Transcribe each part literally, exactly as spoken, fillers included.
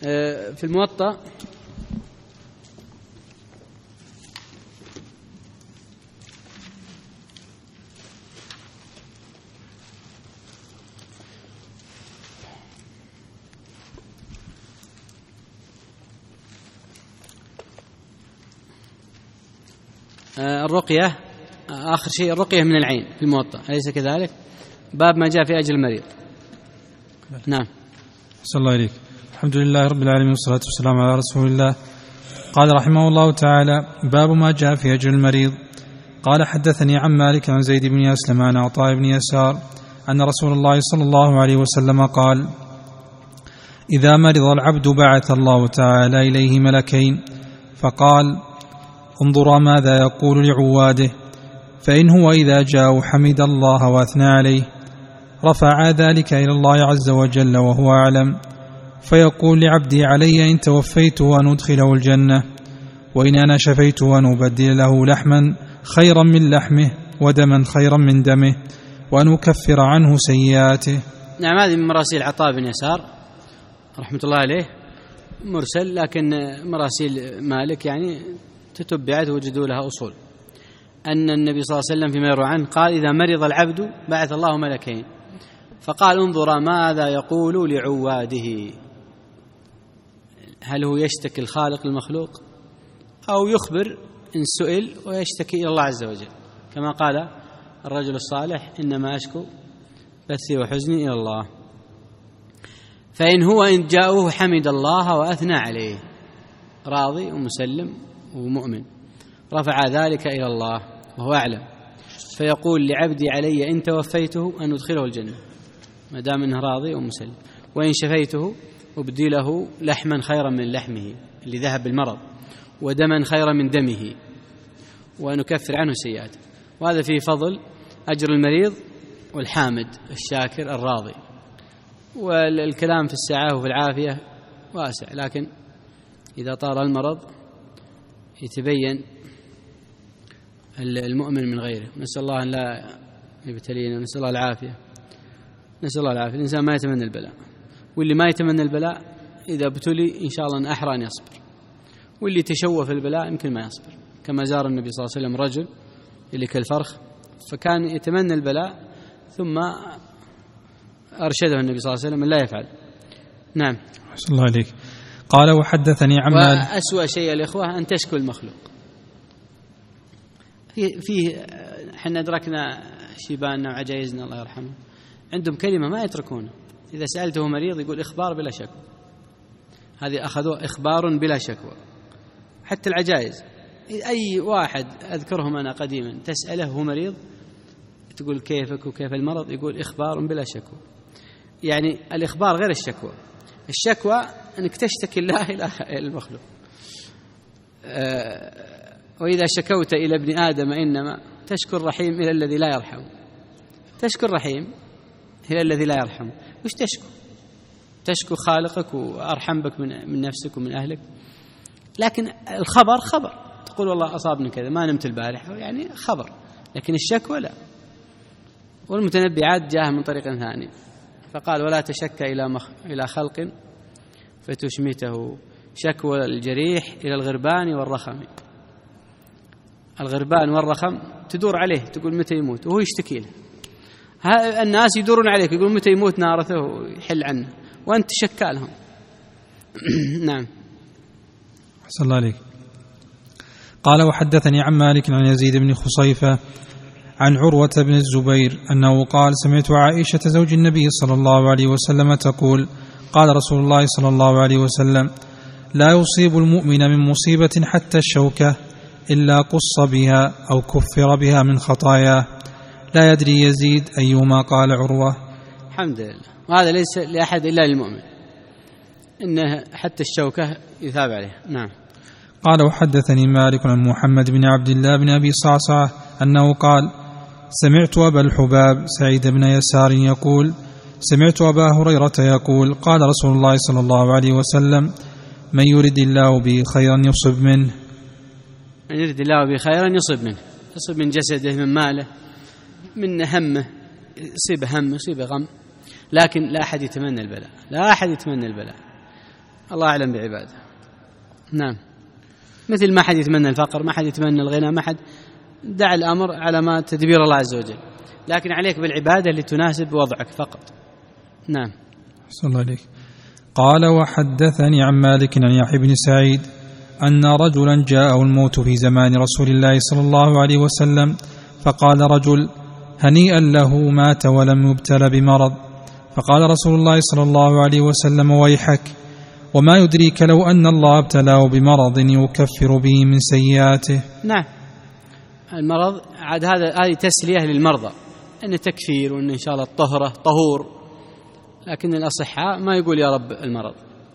في الموطأ الرقية آخر شيء الرقية من العين في الموطأ، أليس كذلك؟ باب ما جاء في أجل المريض. نعم. صلى الله عليك. الحمد لله رب العالمين والصلاة والسلام على رسول الله. قال رحمه الله تعالى: باب ما جاء في أجل المريض. قال: حدثني عن مالك عن زيد بن أسلم عن عطاء بن يسار أن رسول الله صلى الله عليه وسلم قال: إذا مرض العبد بعث الله تعالى إليه ملكين، فقال: انظرا ماذا يقول لعواده، فإن هو إذا جاء حمد الله وأثنى عليه رفع ذلك إلى الله عز وجل وهو أعلم، فيقول لعبدي علي إن توفيته أن أدخله الجنة، وإن أنا شفيته أن أبدل له لحما خيرا من لحمه ودما خيرا من دمه وأن أكفر عنه سيئاته. نعم، هذه من مراسيل عطاء بن يسار رحمة الله عليه، مرسل، لكن مراسيل مالك يعني تتبعت وجدوا لها أصول. أن النبي صلى الله عليه وسلم فيما يروى عنه قال: إذا مرض العبد بعث الله ملكين، فقال: انظر ماذا يقول لعواده، هل هو يشتكي الخالق المخلوق أو يخبر إن سئل ويشتكي إلى الله عز وجل، كما قال الرجل الصالح: إنما أشكو بثي وحزني إلى الله. فإن هو إن جاءوه حمد الله وأثنى عليه، راضي ومسلم ومؤمن، رفع ذلك إلى الله وهو أعلم، فيقول لعبدي علي إن توفيته أن أدخله الجنة، ما دام أنه راضي ومسلم، وإن شفيته أبدله لحما خيرا من لحمه اللي ذهب بالمرض، ودما خيرا من دمه، وأن أكفر عنه سيئاته. وهذا فيه فضل أجر المريض والحامد الشاكر الراضي. والكلام في السعة وفي العافية واسع، لكن إذا طال المرض يتبين المؤمن من غيره. نسأل الله أن لا يبتلينا، نسأل الله العافية، نسأل الله العافية. الإنسان ما يتمنى البلاء، واللي ما يتمنى البلاء إذا ابتلي إن شاء الله أن أحرى أن يصبر، واللي تشوف البلاء يمكن ما يصبر، كما زار النبي صلى الله عليه وسلم رجل اللي كالفرخ، فكان يتمنى البلاء ثم أرشده النبي صلى الله عليه وسلم أن لا يفعل. نعم. أحسن الله عليك. قال: وحدثني عن مالك. وأسوأ شيء الإخوة أن تشكو المخلوق. فيه حنا أدركنا شيباننا وعجائزنا الله يرحمه، عندهم كلمة ما يتركونه، إذا سألته مريض يقول إخبار بلا شكوى. هذه أخذوا إخبار بلا شكوى. حتى العجائز، أي واحد أذكرهم أنا قديما تسأله هو مريض تقول كيفك وكيف المرض، يقول إخبار بلا شكوى. يعني الإخبار غير الشكوى. الشكوى أنك تشتكي الله إلى المخلوق. أه وإذا شكوت إلى ابن آدم إنما تشكو الرحيم إلى الذي لا يرحم. تشكو الرحيم إلى الذي لا يرحم. وش تشكو؟ تشكو خالقك وأرحم بك من, من نفسك ومن أهلك. لكن الخبر خبر، تقول والله أصابني كذا، ما نمت البارحة، يعني خبر. لكن الشكوى لا. والمتنبعات جاء من طريق ثاني، فقال: ولا تشك إلى, مخ... إلى خلق فتشمته، شكوى الجريح إلى الغربان والرخم. الغربان والرخم تدور عليه، تقول متى يموت، وهو يشتكي له. الناس يدورون عليك، يقول متى يموت نارته ويحل عنه، وأنت شكالهم. نعم. أحسن الله عليك. قال: وحدثني عن مالك عن يزيد بن خصيفة عن عروة بن الزبير أنه قال: سمعت عائشة زوج النبي صلى الله عليه وسلم تقول: قال رسول الله صلى الله عليه وسلم: لا يصيب المؤمن من مصيبة حتى الشوكة إلا قص بها أو كفر بها من خطاياه. لا يدري يزيد أيما قال عروة. الحمد لله. وهذا ليس لأحد إلا للمؤمن، إنه حتى الشوكة يثاب عليه. نعم. قال: وحدثني مالك عن محمد بن عبد الله بن أبي صعصعة أنه قال: سمعت أبا الحباب سعيد بن يسار يقول: سمعت أبا هريرة يقول: قال رسول الله صلى الله عليه وسلم: من يرد الله به خيرا يصب منه. من يرد الله به خيرا يصب منه، يصب من جسده، من ماله، من همه، يصيب هم، يصيب غم. لكن لا أحد يتمنى البلاء، لا أحد يتمنى البلاء. الله أعلم بعباده. نعم. مثل ما حد يتمنى الفقر، ما حد يتمنى الغنى، ما حد، دع الأمر على ما تدبير الله عز وجل، لكن عليك بالعبادة اللي تناسب وضعك فقط. نعم. صلى الله عليه. قال وحدثني عن مالك عن يحيى بن سعيد أن رجلا جاءه الموت في زمان رسول الله صلى الله عليه وسلم، فقال رجل هنيئا له مات ولم يبتل بمرض، فقال رسول الله صلى الله عليه وسلم ويحك، وما يدريك لو أن الله ابتلاه بمرض يكفر به من سيئاته. نعم. المرض عاد هذا هذه تسلية للمرضى، أن تكفير وأن إن شاء الله الطهرة طهور، لكن الأصحاء ما يقول يا رب المرض،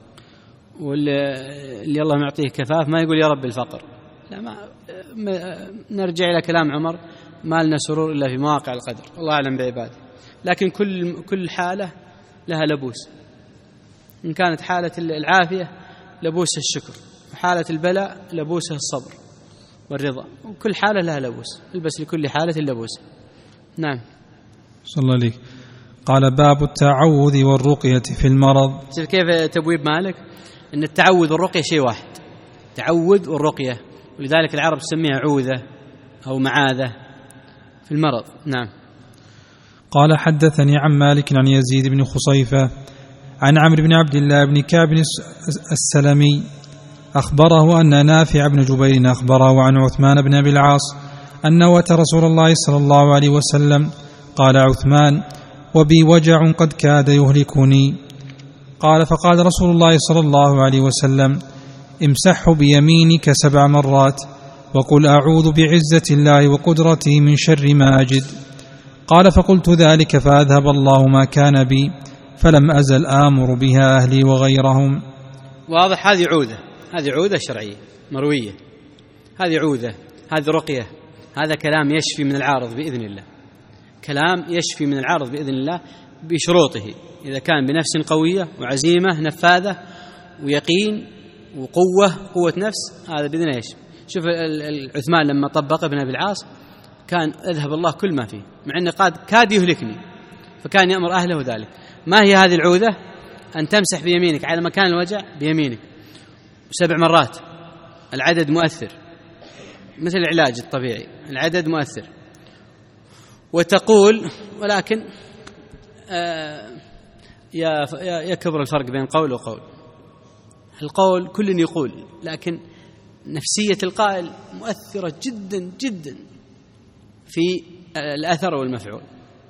واللي الله معطيه كفاف ما يقول يا رب الفقر. لا، ما نرجع إلى كلام عمر: ما لنا سرور إلا في مواقع القدر، الله أعلم بعباده. لكن كل كل حالة لها لبوس، إن كانت حالة العافية لبوس الشكر، وحالة البلاء لبوس الصبر والرضا، وكل حالة لها لبوس، البس لكل حالة لبوس. نعم. صلى الله عليه. قال باب التعوذ والرقية في المرض. شوف كيف تبويب مالك، أن التعوذ والرقية شيء واحد، تعوذ والرقية، ولذلك العرب تسميها عوذة أو معاذة في المرض. نعم. قال حدثني عن مالك عن يزيد بن خصيفة عن عمرو بن عبد الله بن كعب السلمي أخبره أن نافع بن جبير أخبره عن عثمان بن أبي العاص أنه أتى رسول الله صلى الله عليه وسلم. قال عثمان وبي وجع قد كاد يهلكني. قال فقال رسول الله صلى الله عليه وسلم امسحه بيمينك سبع مرات وقل أعوذ بعزة الله وقدرته من شر ما أجد. قال فقلت ذلك فأذهب الله ما كان بي، فلم أزل آمر بها أهلي وغيرهم. واضح. هذه عوذة، هذه عوذة شرعية مروية، هذه عوذة، هذه رقية، هذا كلام يشفي من العارض بإذن الله، كلام يشفي من العارض بإذن الله بشروطه، إذا كان بنفس قوية وعزيمة نفاذة ويقين وقوة قوة نفس، هذا بإذن الله يشفي. شوف عثمان لما طبق ابن أبي العاص كان أذهب الله كل ما فيه، مع أنه قاد كاد يهلكني، فكان يأمر أهله ذلك. ما هي هذه العوذة؟ أن تمسح بيمينك على مكان الوجع بيمينك سبع مرات، العدد مؤثر مثل العلاج الطبيعي، العدد مؤثر. وتقول، ولكن آه يا كبر الفرق بين قول وقول. القول كل يقول، لكن نفسية القائل مؤثرة جدا جدا في الأثر والمفعول.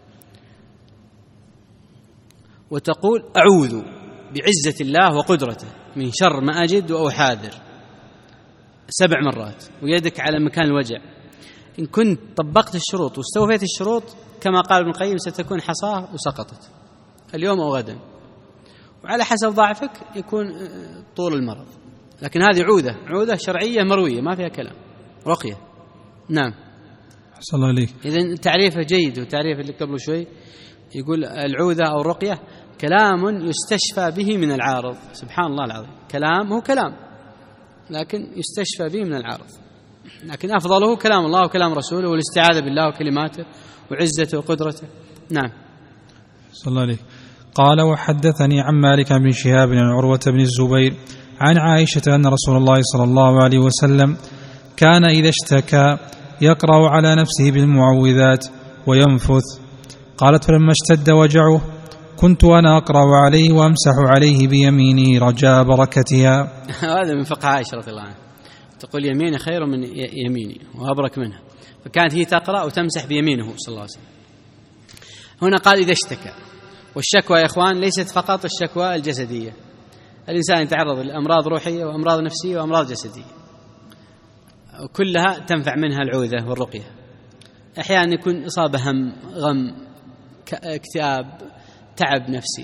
وتقول أعوذ بعزة الله وقدرته من شر ما أجد وأحاذر سبع مرات، ويدك على مكان الوجع. إن كنت طبقت الشروط واستوفيت الشروط كما قال ابن القيم ستكون حصاة وسقطت اليوم أو غدا، وعلى حسب ضعفك يكون طول المرض. لكن هذه عوذة، عوذة شرعية مروية ما فيها كلام، رقية. نعم. صلى الله عليه. إذن تعريفه جيد، وتعريف اللي قبل شوي يقول العوذة أو الرقية كلام يستشفى به من العارض. سبحان الله العظيم، كلام هو كلام لكن يستشفى به من العارض، لكن أفضله كلام الله وكلام رسوله والاستعاذة بالله وكلماته وعزته وقدرته. نعم. صلى الله عليه. قال وحدثني عن مالك بن شهاب عن عروة بن الزبير عن عائشة أن رسول الله صلى الله عليه وسلم كان إذا اشتكى يقرأ على نفسه بالمعوذات وينفث. قالت فلما اشتد وجعه كنت أنا أقرأ عليه وأمسح عليه بيميني رجاء بركتها. هذا من فقه عائشة رضي الله عنها، تقول يميني خير من يميني وأبرك منها، فكانت هي تقرأ وتمسح بيمينه صلى الله عليه وسلم. هنا قال إذا اشتكى، والشكوى يا إخوان ليست فقط الشكوى الجسدية، الإنسان يتعرض لأمراض روحية وأمراض نفسية وأمراض جسدية، وكلها تنفع منها العوذة والرقية. أحيانا يكون إصابة هم، غم، اكتئاب، تعب نفسي،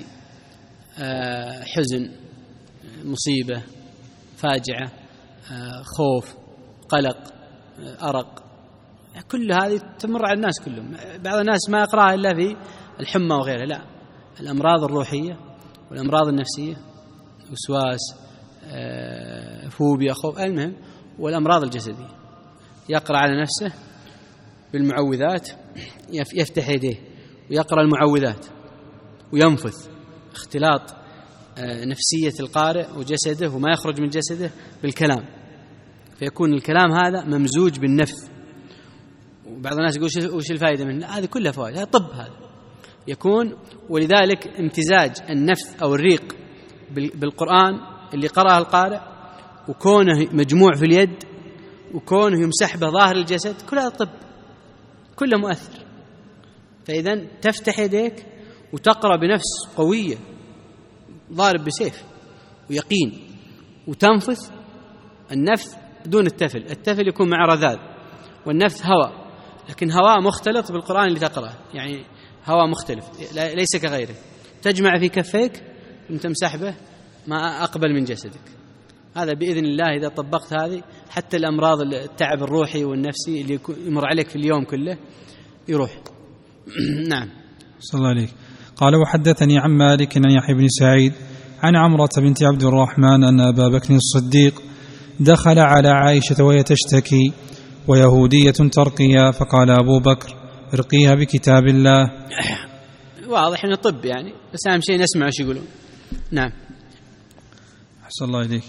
حزن، مصيبة، فاجعة، خوف، قلق، أرق، كل هذه تمر على الناس كلهم. بعض الناس ما يقرأها إلا في الحمى وغيرها، لا، الأمراض الروحية والأمراض النفسية، وسواس، فوبيا، خوف، المهم، والأمراض الجسدية يقرأ على نفسه بالمعوذات، يفتح يديه ويقرأ المعوذات وينفث، اختلاط نفسية القارئ وجسده وما يخرج من جسده بالكلام، فيكون الكلام هذا ممزوج بالنفث. وبعض الناس يقول وش الفائدة منه؟ هذه كلها فوائد، هذا طب هذا يكون. ولذلك امتزاج النفث أو الريق بالقرآن اللي قرأه القارئ، وكونه مجموع في اليد، وكونه يمسح به ظاهر الجسد، كل هذا طب، كله مؤثر. فإذا تفتح يديك وتقرأ بنفس قوية، ضارب بسيف ويقين، وتنفث النفث دون التفل. التفل يكون مع رذاذ، والنفث هواء، لكن هواء مختلط بالقرآن اللي تقرأه، يعني هواء مختلف ليس كغيره. تجمع في كفيك وتمسح به ما أقبل من جسدك. هذا بإذن الله إذا طبقت هذه، حتى الأمراض التعب الروحي والنفسي اللي يمر عليك في اليوم كله يروح. نعم. صلى الله عليك. قال وحدثني عن مالك عن يحيى بن سعيد عن عمرة بنت عبد الرحمن أن أبا بكر الصديق دخل على عائشة وهي تشتكي ويهودية ترقيها، فقال أبو بكر ارقيها بكتاب الله. واضح أنه طب يعني، بس أهم شيء نسمع ايش يقولون. نعم. أحسن الله إليك.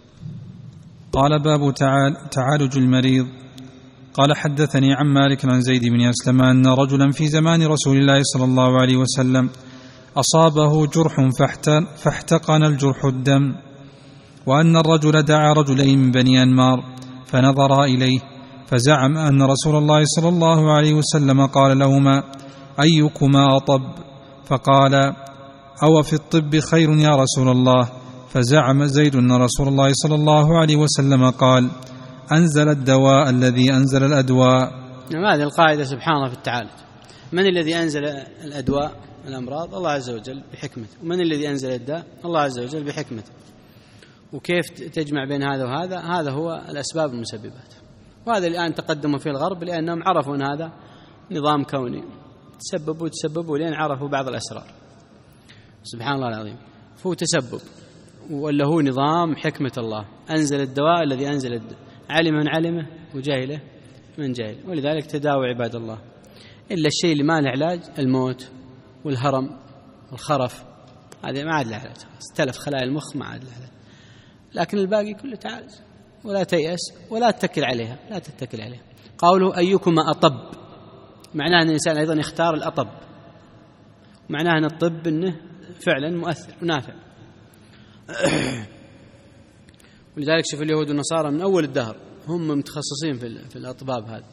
قال باب تعالج المريض. قال حدثني عن مالك عن زيد بن أسلم أن رجلا في زمان رسول الله صلى الله عليه وسلم أصابه جرح فاحتقن الجرح الدم، وأن الرجل دعا رجلين من بني أنمار فنظرا إليه، فزعم أن رسول الله صلى الله عليه وسلم قال لهما أيكما أطب؟ فقال أو في الطب خير يا رسول الله؟ فزعم زيد أن رسول الله صلى الله عليه وسلم قال أنزل الدواء الذي أنزل الأدواء. هذه القاعدة سبحانه في التعالج. من الذي أنزل الأدواء الأمراض؟ الله عز وجل بحكمته. ومن الذي أنزل الداء؟ الله عز وجل بحكمته. وكيف تجمع بين هذا وهذا؟ هذا هو الأسباب المسببات. وهذا الآن تقدموا في الغرب لأنهم عرفوا أن هذا نظام كوني، تسببوا تسببوا لأن عرفوا بعض الأسرار. سبحان الله العظيم. فهو تسبب ولا هو نظام حكمة الله. أنزل الدواء الذي أنزل الدواء، علم من علمه وجاهله من جاهله. ولذلك تداوى عباد الله. إلا الشيء اللي ما له علاج، الموت والهرم والخرف، هذا ما عاد له علاج، استلف خلايا المخ ما عاد له علاج. لكن الباقي كله تعالج. ولا تيأس ولا تتكل عليها، لا تتكل عليها. قوله أيكما أطب، معناه أن الإنسان أيضا يختار الأطب، معناه أن الطب أنه فعلا مؤثر ونافع. ولذلك شوف اليهود والنصارى من أول الدهر هم متخصصين في في الأطباب هذا.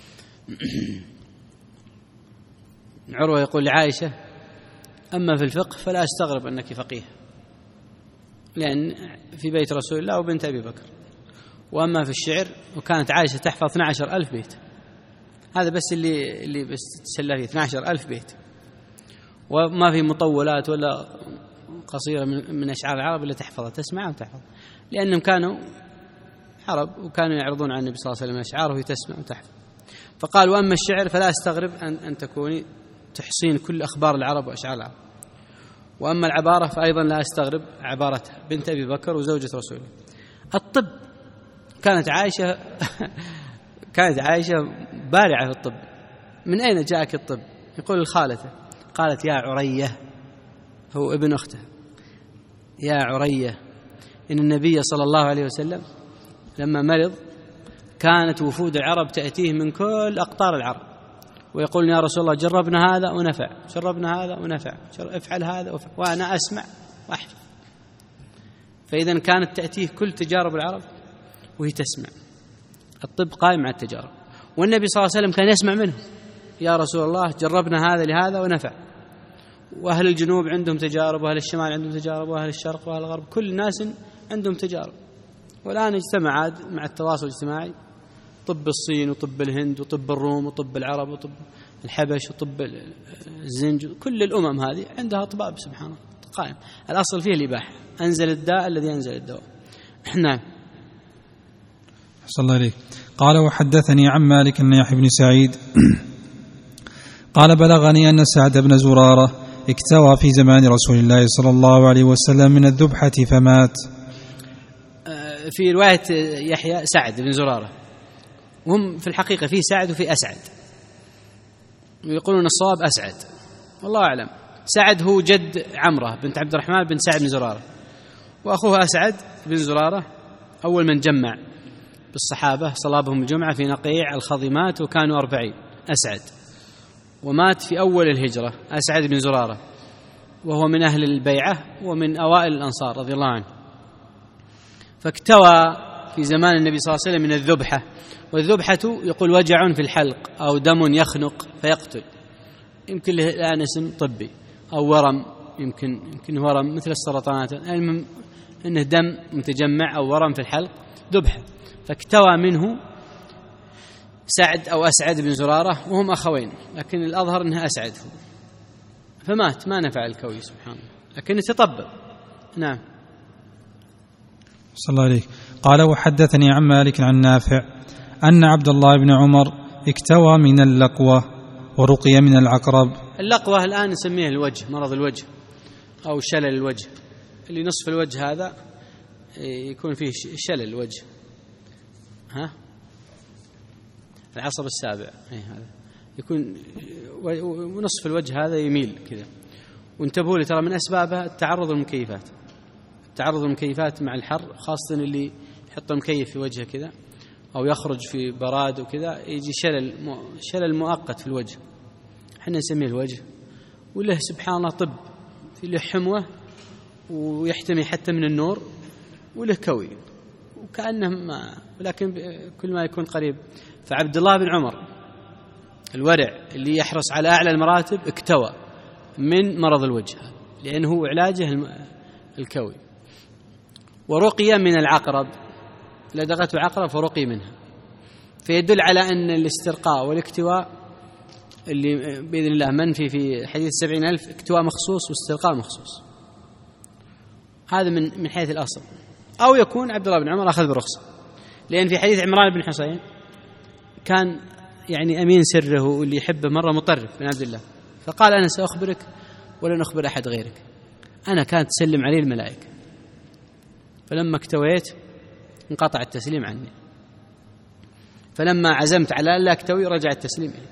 عروة يقول لعائشة أما في الفقه فلا أستغرب أنك فقيه، لأن في بيت رسول الله وبنت أبي بكر. وأما في الشعر، وكانت عائشة تحفظ اثنا عشر ألف بيت، هذا بس اللي اللي بس تسلى فيه اثنا عشر ألف بيت، وما في مطولات ولا قصيرة من, من أشعار العرب اللي تحفظها، تسمعها وتحفظ، لأنهم كانوا عرب وكانوا يعرضون عن النبي صلى الله عليه وسلم أشعاره وهي تسمع وتحفظ. فقال وأما الشعر فلا أستغرب أن, أن تكوني تحصين كل أخبار العرب وأشعار العرب. وأما العبارة فأيضا لا أستغرب عبارتها، بنت أبي بكر وزوجة رسوله. الطب كانت عائشة كانت عائشة بارعة في الطب. من أين جاءك الطب؟ يقول الخالته، قالت يا عرية، هو ابن أخته، يا عرية إن النبي صلى الله عليه وسلم لما مرض كانت وفود العرب تأتيه من كل أقطار العرب ويقول يا رسول الله جربنا هذا ونفع، جربنا هذا ونفع، افعل هذا وفعل، وأنا أسمع وأحفظ. فإذا كانت تأتيه كل تجارب العرب وهي تسمع. الطب قائم على التجارب، والنبي صلى الله عليه وسلم كان يسمع منه يا رسول الله جربنا هذا لهذا ونفع. وأهل الجنوب عندهم تجارب، وأهل الشمال عندهم تجارب، وأهل الشرق وأهل الغرب، كل الناس عندهم تجارب. والآن اجتمع عاد مع التواصل الاجتماعي طب الصين وطب الهند وطب الروم وطب العرب وطب الحبش وطب الزنج، كل الأمم هذه عندها أطباب سبحان الله قائم. الأصل فيه الإباحة، أنزل الداء الذي أنزل الدواء. نعم. صلى الله عليه. قال وحدثني عن مالك بن يحيى بن سعيد قال بلغني أن سعد بن زرارة اكتوى في زمان رسول الله صلى الله عليه وسلم من الذبحة فمات. في رواية يحيى سعد بن زرارة، وهم في الحقيقة في سعد وفي أسعد، ويقولون الصواب أسعد والله أعلم. سعد هو جد عمرة بنت عبد الرحمن بن سعد بن زرارة، وأخوه أسعد بن زرارة أول من جمع بالصحابة صلابهم الجمعة في نقيع الخضمات وكانوا أربعين. أسعد ومات في أول الهجرة أسعد بن زرارة، وهو من أهل البيعة ومن أوائل الأنصار رضي الله عنه، فاكتوى في زمان النبي صلى الله عليه وسلم من الذبحة. والذبحة يقول وجع في الحلق أو دم يخنق فيقتل، يمكن له الآن اسم طبي، أو ورم، يمكن يمكن ورم مثل السرطانات، المهم أنه دم متجمع أو ورم في الحلق ذبحة. فاكتوى منه سعد أو أسعد بن زرارة وهم أخوين، لكن الأظهر أنه أسعد، فمات ما نفع الكوي سبحان الله، لكن تطبب. نعم. صلى الله عليه. قال وحدثني عن مالك عن نافع أن عبد الله بن عمر اكتوى من اللقوة ورقي من العقرب. اللقوة الآن نسميه الوجه، مرض الوجه أو شلل الوجه، اللي نصف الوجه هذا يكون فيه شلل الوجه، ها العصب السابع هذا يكون، ونصف الوجه هذا يميل كذا. وانتبهوا لي ترى من أسبابها التعرض للمكيفات، التعرض للمكيفات مع الحر، خاصة اللي يحط مكيف في وجهه كذا أو يخرج في براد وكذا يجي شلل شلل مؤقت في الوجه، احنا نسميه الوجه. وله سبحان الله طب، في له حموة ويحتمي حتى من النور، وله كوي وكأنه ما، ولكن كل ما يكون قريب. فعبد الله بن عمر الورع اللي يحرص على أعلى المراتب اكتوى من مرض الوجه لأنه علاجه الكوي. ورقي من العقرب، لدغته عقرب فرقي منها، فيدل على أن الاسترقاء والاكتواء اللي بإذن الله منفي في حديث سبعين ألف، اكتواء مخصوص واسترقاء مخصوص، هذا من من حيث الأصل. أو يكون عبد الله بن عمر أخذ برخصة، لأن في حديث عمران بن حسين كان يعني أمين سره واللي يحبه مرة مطرف بن عبد الله، فقال أنا سأخبرك ولن أخبر أحد غيرك، أنا كانت تسلم علي الملائكة، فلما اكتويت انقطع التسليم عني، فلما عزمت على ألا أكتوي رجع التسليم إلي،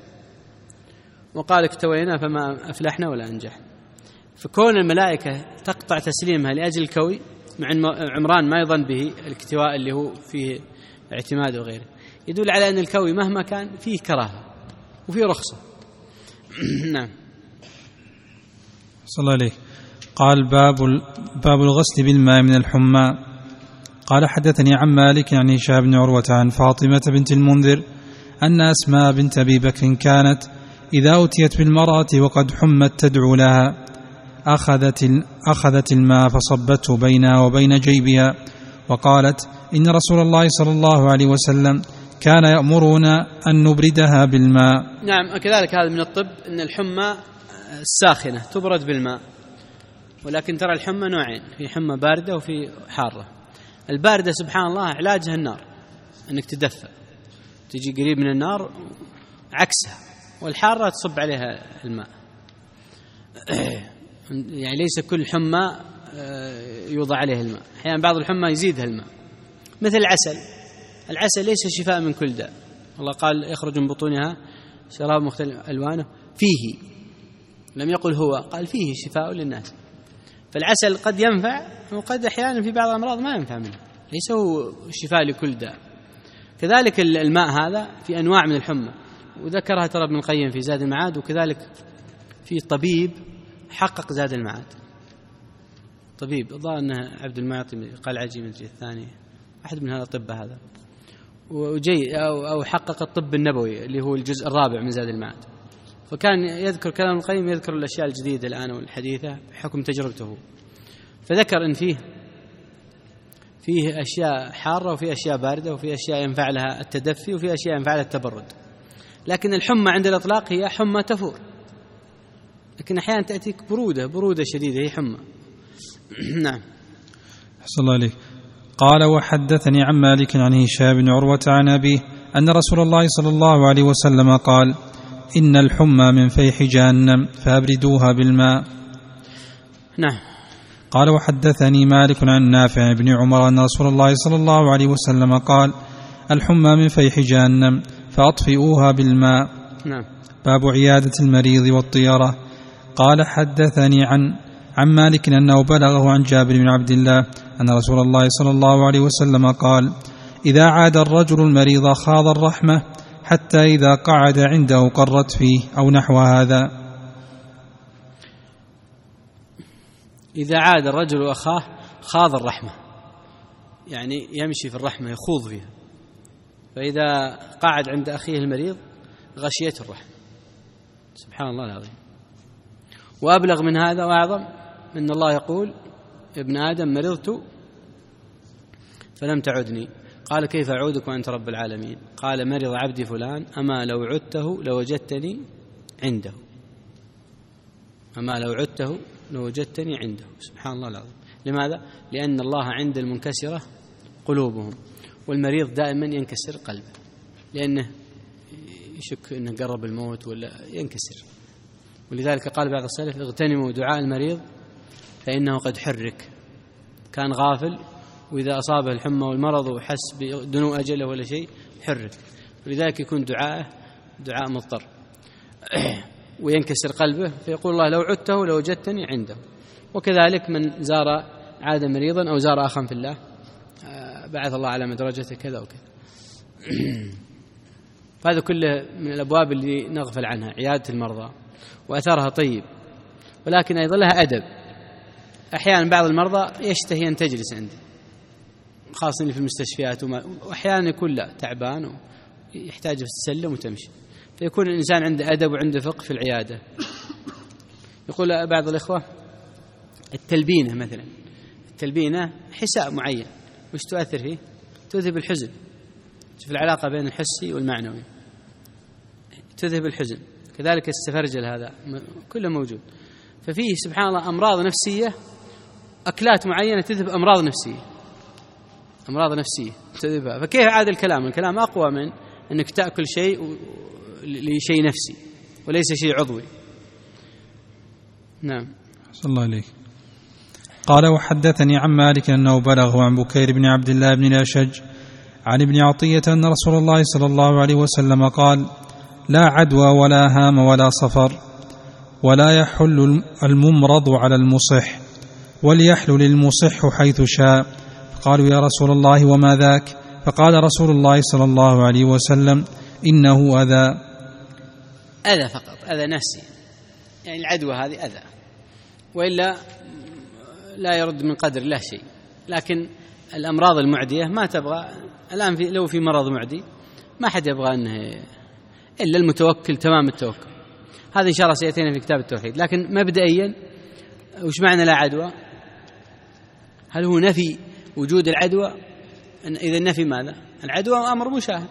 وقال اكتوينا فما أفلحنا ولا أنجح. فكون الملائكة تقطع تسليمها لأجل الكوي، مع عمران ما يظن به الاكتواء اللي هو فيه اعتماد وغيره، يدل على أن الكوي مهما كان فيه كراهة وفيه رخصة. نعم. صلى الله عليه. قال باب باب الغسل بالماء من الحمى. قال حدثني عن مالك عن هشام بن عروة عن فاطمة بنت المنذر أن أسماء بنت أبي بكر كانت إذا أتيت بالمرأة وقد حمت تدعو لها أخذت, أخذت الماء فصبته بينها وبين جيبها، وقالت إن رسول الله صلى الله عليه وسلم كان يأمرنا أن نبردها بالماء. نعم، كذلك هذا من الطب، أن الحمى الساخنة تبرد بالماء، ولكن ترى الحمى نوعين، في حمى باردة وفي حارة. الباردة سبحان الله علاجها النار، أنك تدفى تجي قريب من النار عكسها، والحارة تصب عليها الماء. يعني ليس كل حمى يوضع عليه الماء، أحيانا بعض الحمى يزيدها الماء، مثل العسل. العسل ليس شفاء من كل داء، الله قال يخرج من بطونها شراب مختلف ألوانه فيه، لم يقل هو، قال فيه شفاء للناس. فالعسل قد ينفع وقد أحيانا في بعض الأمراض ما ينفع منه، ليس هو شفاء لكل داء. كذلك الماء هذا في أنواع من الحمى، وذكرها ترى ابن القيم في زاد المعاد، وكذلك في طبيب حقق زاد المعاد، طبيب ظاهر أنه عبد المعطي قال عجيب الثاني، أحد من هذا الطب هذا، وجي أو, أو حقق الطب النبوي اللي هو الجزء الرابع من زاد المعاد، فكان يذكر كلام القيم، يذكر الأشياء الجديدة الآن والحديثة بحكم تجربته، فذكر أن فيه فيه أشياء حارة وفي أشياء باردة وفي أشياء ينفع لها التدفي وفي أشياء ينفع لها التبرد. لكن الحمى عند الإطلاق هي حمى تفور، لكن أحيانا تأتيك برودة برودة شديدة هي حمى. نعم. صلى الله عليه. قال وحدثني عن مالك عن هشام بن عروة عن أبيه أن رسول الله صلى الله عليه وسلم قال إن الحمى من فيح جهنم فأبردوها بالماء. نعم. قال وحدثني مالك عن نافع بن عمر أن رسول الله صلى الله عليه وسلم قال الحمى من فيح جهنم فأطفئوها بالماء. نعم. باب عيادة المريض والطيرة. قال حدثني عن عن مالك أنه بلغه عن جابر بن عبد الله أن رسول الله صلى الله عليه وسلم قال: إذا عاد الرجل المريض خاض الرحمة حتى إذا قعد عنده قرت فيه، أو نحو هذا. إذا عاد الرجل أخاه خاض الرحمة، يعني يمشي في الرحمة، يخوض فيها. فإذا قعد عند أخيه المريض غشيته الرحمة. سبحان الله العظيم. وأبلغ من هذا وأعظم أن الله يقول: ابن آدم مرضت فلم تعدني، قال: كيف أعودك وأنت رب العالمين؟ قال: مرض عبدي فلان، أما لو عدته لوجدتني عنده، أما لو عدته لوجدتني عنده. سبحان الله العظيم. لماذا؟ لأن الله عند المنكسرة قلوبهم، والمريض دائما ينكسر قلبه، لأنه يشك أنه قرب الموت ولا ينكسر. ولذلك قال بعض السلف: اغتنموا دعاء المريض فإنه قد حرك، كان غافل، وإذا أصابه الحمى والمرض وحس بدنو أجله ولا شيء حرك. ولذلك يكون دعاءه دعاء مضطر وينكسر قلبه، فيقول الله: لو عدته لوجدتني عنده. وكذلك من زار عاد مريضا أو زار أخا في الله بعث الله على مدرجته كذا وكذا. فهذا كله من الأبواب اللي نغفل عنها، عيادة المرضى، وأثرها طيب، ولكن أيضا لها أدب. أحيانا بعض المرضى يشتهي أن تجلس عنده، خاصة في المستشفيات، وأحيانا يكون لا تعبان ويحتاج تسلم وتمشي، فيكون الإنسان عنده أدب وعنده فقه في العيادة. يقول بعض الإخوة: التلبينة مثلا، التلبينة حساء معين، وش تؤثر فيه؟ تذهب الحزن. شوف العلاقة بين الحسي والمعنوي، تذهب الحزن. كذلك السفرجل هذا كله موجود. ففيه سبحان الله أمراض نفسية، أكلات معينة تذهب أمراض نفسية، أمراض نفسية تذهبها. فكيف عاد الكلام؟ الكلام أقوى من أنك تأكل شيء لشيء نفسي وليس شيء عضوي. نعم. صلى الله عليك. قال: وحدثني عن مالك أنه بلغه عن بكير بن عبد الله بن الأشج عن ابن عطية أن رسول الله صلى الله عليه وسلم قال: لا عدوى ولا هام ولا صفر، ولا يحل الممرض على المصح، وليحلل المصح حيث شاء. فقالوا: يا رسول الله وما ذاك؟ فقال رسول الله صلى الله عليه وسلم: إنه أذى. أذى فقط، أذى نفسي، يعني العدوى هذه أذى، وإلا لا يرد من قدر الله شيء. لكن الأمراض المعدية ما تبغى. الآن في لو في مرض معدي ما حد يبغى أنه إلا المتوكل تمام التوكل. هذا إن شاء الله سيأتينا في كتاب التوحيد. لكن مبدئيا وش معنى لا عدوى؟ هل هو نفي وجود العدوى؟ إذا النفي ماذا؟ العدوى أمر مشاهد،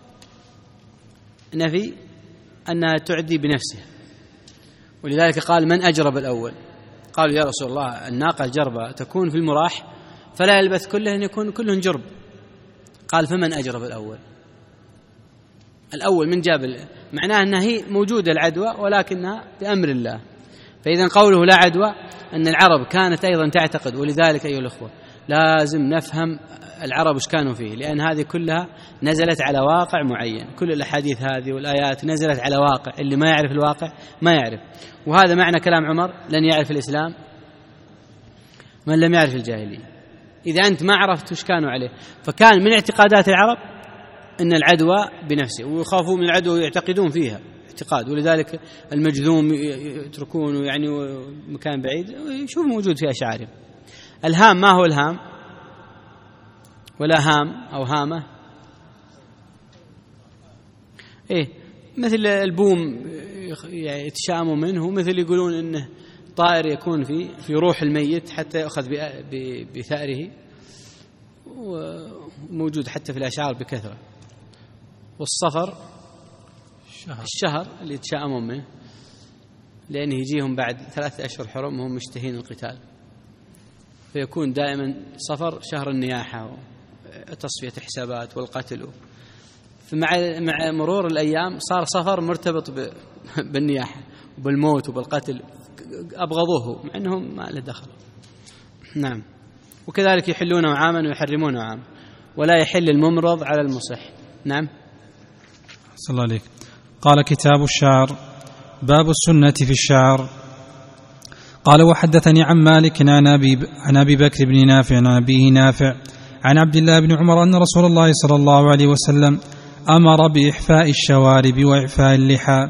نفي أنها تعدي بنفسها. ولذلك قال: من أجرب الأول؟ قالوا: يا رسول الله الناقة الجربة تكون في المراح فلا يلبث كله أن يكون كلهم جرب. قال: فمن أجرب الأول؟ الأول من جاب، معناه أنها هي موجودة العدوى ولكنها بأمر الله. فإذا قوله لا عدوى أن العرب كانت أيضا تعتقد. ولذلك أيها الأخوة لازم نفهم العرب ايش كانوا فيه، لأن هذه كلها نزلت على واقع معين. كل الأحاديث هذه والآيات نزلت على واقع، اللي ما يعرف الواقع ما يعرف. وهذا معنى كلام عمر: لن يعرف الإسلام من لم يعرف الجاهلية. إذا أنت ما عرفت وش كانوا عليه. فكان من اعتقادات العرب أن العدوى بنفسه، ويخافون من العدوى ويعتقدون فيها اعتقاد. ولذلك المجذوم يتركونه يعني مكان بعيد، شوف موجود في أشعارهم. الهام ما هو الهام؟ ولا هام أو هامة، إيه مثل البوم يتشاموا منه، مثل يقولون إنه طائر يكون في في روح الميت حتى يأخذ بثأره، وموجود حتى في الأشعار بكثرة. والصفر الشهر, الشهر اللي يتشامون منه، لأنه يجيهم بعد ثلاثة أشهر حرم وهم مشتهين القتال، فيكون دائما صفر شهر النياحة وتصفية حسابات والقتل. فمع مع مرور الأيام صار صفر مرتبط بالنياحة وبالموت وبالقتل، أبغضوه مع أنهم ما له دخل. نعم. وكذلك يحلونه عاما ويحرمونه عاما، ولا يحل الممرض على المصح. نعم. صلى الله عليك. قال: كتاب الشعر. باب السنة في الشعر. قال وحدثني عن مالك عن أبي, عن أبي بكر بن نافع عن أبيه نافع عن عبد الله بن عمر أن رسول الله صلى الله عليه وسلم أمر بإحفاء الشوارب وإعفاء اللحى.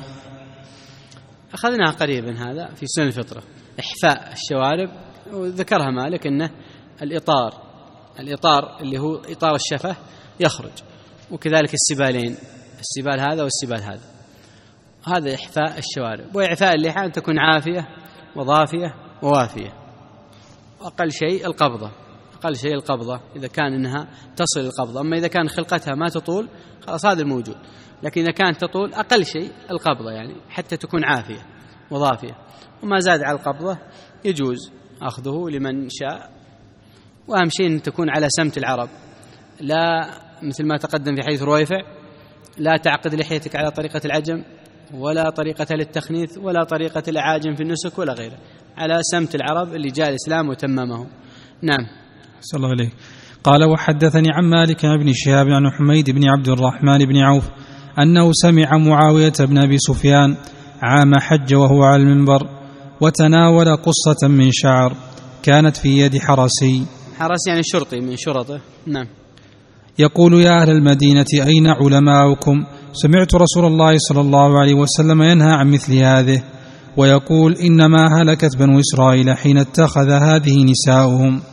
أخذنا قريبا هذا في سنن الفطرة، إحفاء الشوارب، وذكرها مالك أنه الإطار الإطار اللي هو إطار الشفة يخرج، وكذلك السبالين، السبال هذا والسبال هذا، هذا إحفاء الشوارب. وإعفاء اللحى أن تكون عافية وضافية ووافية، وأقل شيء القبضة، أقل شيء القبضة إذا كان إنها تصل القبضة. أما إذا كان خلقتها ما تطول خلاص هذا الموجود، لكن إذا كانت تطول أقل شيء القبضة، يعني حتى تكون عافية وضافية، وما زاد على القبضة يجوز أخذه لمن شاء. وأهم شيء أن تكون على سمت العرب، لا مثل ما تقدم في حديث رويفع، لا تعقد لحيتك على طريقة العجم ولا طريقة للتخنيث ولا طريقة الأعاجم في النسك ولا غيره، على سمت العرب اللي جاء الإسلام وتممه. نعم. صلى الله عليه. قال وحدثني عن مالك عن ابن شهاب عن حميد بن عبد الرحمن بن عوف أنه سمع معاوية بن أبي سفيان عام حج وهو على المنبر وتناول قصة من شعر كانت في يد حرسي. حرس يعني شرطي من شرطه. نعم. يقول يا أهل المدينة أين علماؤكم؟ سمعت رسول الله صلى الله عليه وسلم ينهى عن مثل هذه، ويقول إنما هلكت بنو إسرائيل حين اتخذ هذه نساؤهم.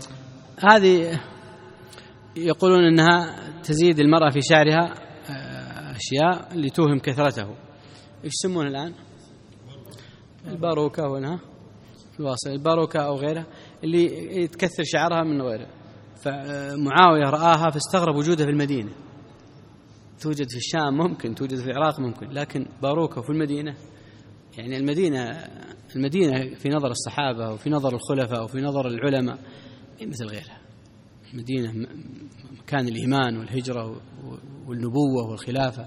هذه يقولون إنها تزيد المرأة في شعرها أشياء لتوهم كثرته. إيش يسمون الآن؟ الباروكة ولا الواصل، الباروكة أو غيرها اللي يتكثر شعرها من غيره. فمعاوية رآها فاستغرب وجودها في المدينة. توجد في الشام ممكن، توجد في العراق ممكن، لكن باروكة في المدينة، يعني المدينة المدينة في نظر الصحابة وفي نظر الخلفاء وفي نظر العلماء مثل غيرها. المدينة مكان الإيمان والهجرة والنبوة والخلافة.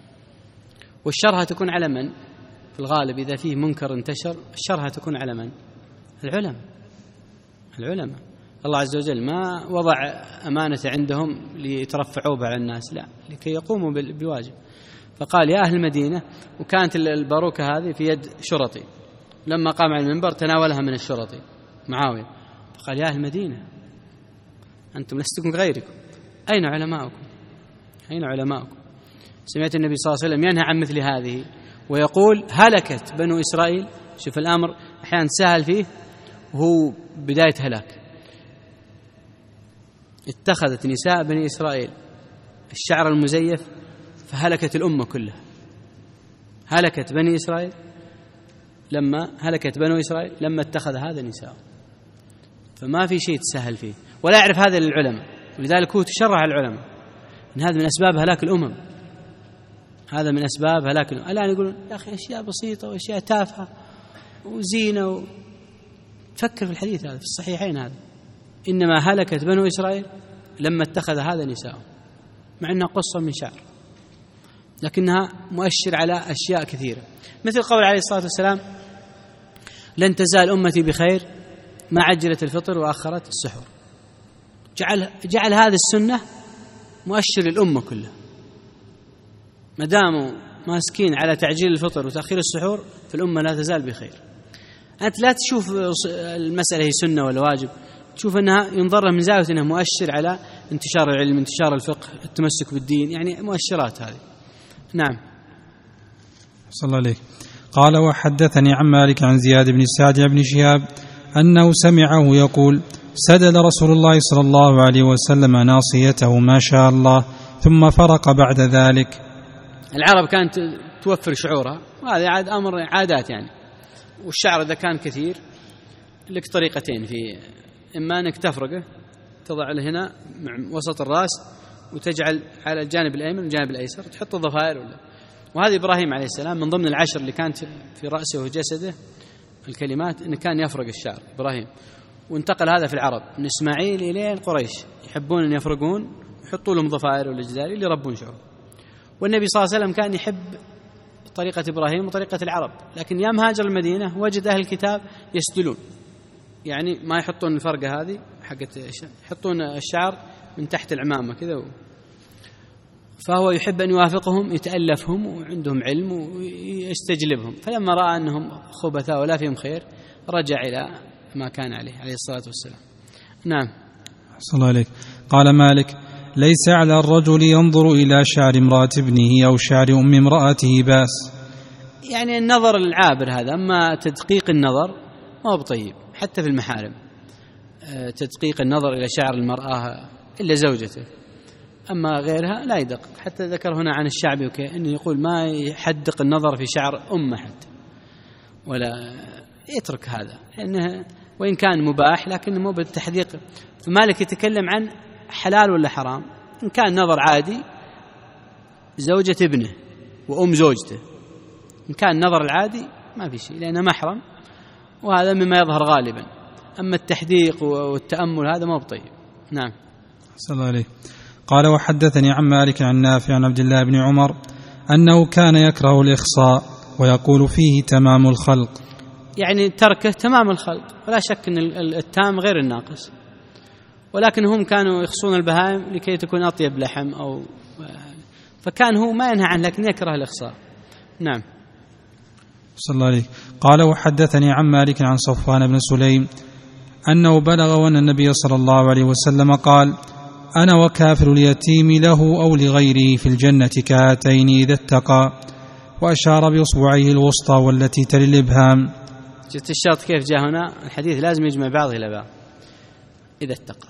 والشرها تكون على من؟ في الغالب إذا فيه منكر انتشر الشرها تكون على من؟ العلماء. العلماء الله عز وجل ما وضع أمانة عندهم ليترفعوا على الناس، لا، لكي يقوموا بواجب. فقال يا أهل المدينة، وكانت الباروكة هذه في يد شرطي، لما قام على المنبر تناولها من الشرطي معاوية، فقال يا أهل المدينة أنتم لستكم غيركم، أين علماؤكم؟ أين علماؤكم؟ سمعت النبي صلى الله عليه وسلم ينهى عن مثل هذه ويقول هلكت بنو إسرائيل. شوف الأمر أحيانا سهل فيه وهو بداية هلاك. اتخذت نساء بني إسرائيل الشعر المزيف فهلكت الأمة كلها. هلكت بني إسرائيل لما هلكت بنو إسرائيل لما اتخذ هذا نساء. فما في شيء تسهل فيه، ولا يعرف هذا للعلماء، ولذلك هو تشرع العلماء إن هذا من أسباب هلاك الأمم، هذا من أسباب هلاك الأمم. الآن يقولون يا أخي أشياء بسيطة وأشياء تافهة وزينة و... فكر في الحديث هذا في الصحيحين، هذا إنما هلكت بنو إسرائيل لما اتخذ هذا نساء، مع أنها قصة من شعر، لكنها مؤشر على أشياء كثيرة، مثل قول عليه الصلاة والسلام لن تزال أمتي بخير ما عجلت الفطر وأخرت السحور. جعل, جعل هذه السنة مؤشر للأمة كلها، ما داموا ماسكين على تعجيل الفطر وتأخير السحور فالأمة لا تزال بخير. أنت لا تشوف المسألة هي سنة ولا واجب، تشوف أنها ينظر من زاوية أنها مؤشر على انتشار العلم، انتشار الفقه، التمسك بالدين، يعني مؤشرات هذه. نعم. صلى الله عليه. قال وحدثني عن مالك عن زياد بن سعد بن شهاب أنه سمعه يقول سدد رسول الله صلى الله عليه وسلم ناصيته ما شاء الله ثم فرق بعد ذلك. العرب كانت توفر شعورها، وهذا عاد أمر عادات يعني. والشعر إذا كان كثير لك طريقتين فيه، إما أنك تفرقه تضع له هنا مع وسط الرأس وتجعل على الجانب الأيمن والجانب الأيسر تحط الضفائر ولا. وهذا إبراهيم عليه السلام من ضمن العشر اللي كانت في رأسه وجسده الكلمات إن كان يفرق الشعر إبراهيم. وانتقل هذا في العرب من إسماعيل إلى قريش يحبون أن يفرقون ويحطوا لهم ضفائر ولا جدار اللي يربون شعور. والنبي صلى الله عليه وسلم كان يحب طريقة إبراهيم وطريقة العرب، لكن يوم هاجر المدينة وجد أهل الكتاب يسدلون، يعني ما يحطون الفرقة هذه حقت، يحطون الشعر من تحت العمامة كذا و... فهو يحب أن يوافقهم يتألفهم وعندهم علم ويستجلبهم، فلما رأى أنهم خبثاء ولا فيهم خير رجع إلى ما كان عليه عليه الصلاة والسلام. نعم. صلى الله عليك. قال مالك: ليس على الرجل ينظر إلى شعر امرأة ابنه أو شعر أم امرأته باس. يعني النظر العابر هذا، أما تدقيق النظر ما هو بطيب حتى في المحارم، تدقيق النظر إلى شعر المرأة إلا زوجته، أما غيرها لا يدقق. حتى ذكر هنا عن الشعبي أنه يقول ما يحدق النظر في شعر أمه حتى، ولا يترك هذا، لأنه وإن كان مباح لكنه مو بالتحديق. فمالك يتكلم عن حلال ولا حرام. إن كان نظر عادي زوجة ابنه وأم زوجته، إن كان نظر العادي ما في شيء لأنه محرم، وهذا مما يظهر غالبا. أما التحديق والتأمل هذا ما هو طيب. نعم. صلى الله عليه. قال: وحدثني عن مالك عن نافع عن عبد الله بن عمر أنه كان يكره الإخصاء ويقول فيه تمام الخلق، يعني تركه تمام الخلق، ولا شك أن التام غير الناقص، ولكن هم كانوا يخصون البهائم لكي تكون أطيب لحم، أو فكان هو ما ينهى عنه لكن يكره الإخصاء. نعم. صلى الله عليه. قال: وحدثني عن مالك عن صفوان بن سليم أنه بلغ أن النبي صلى الله عليه وسلم قال: أنا وكافر اليتيم له أو لغيره في الجنة كهاتين إذا اتقى، وأشار بإصبعيه الوسطى والتي تلي الإبهام. شفت الشرط كيف جاء هنا؟ الحديث لازم يجمع بعضه إلى بعض. إذا اتقى،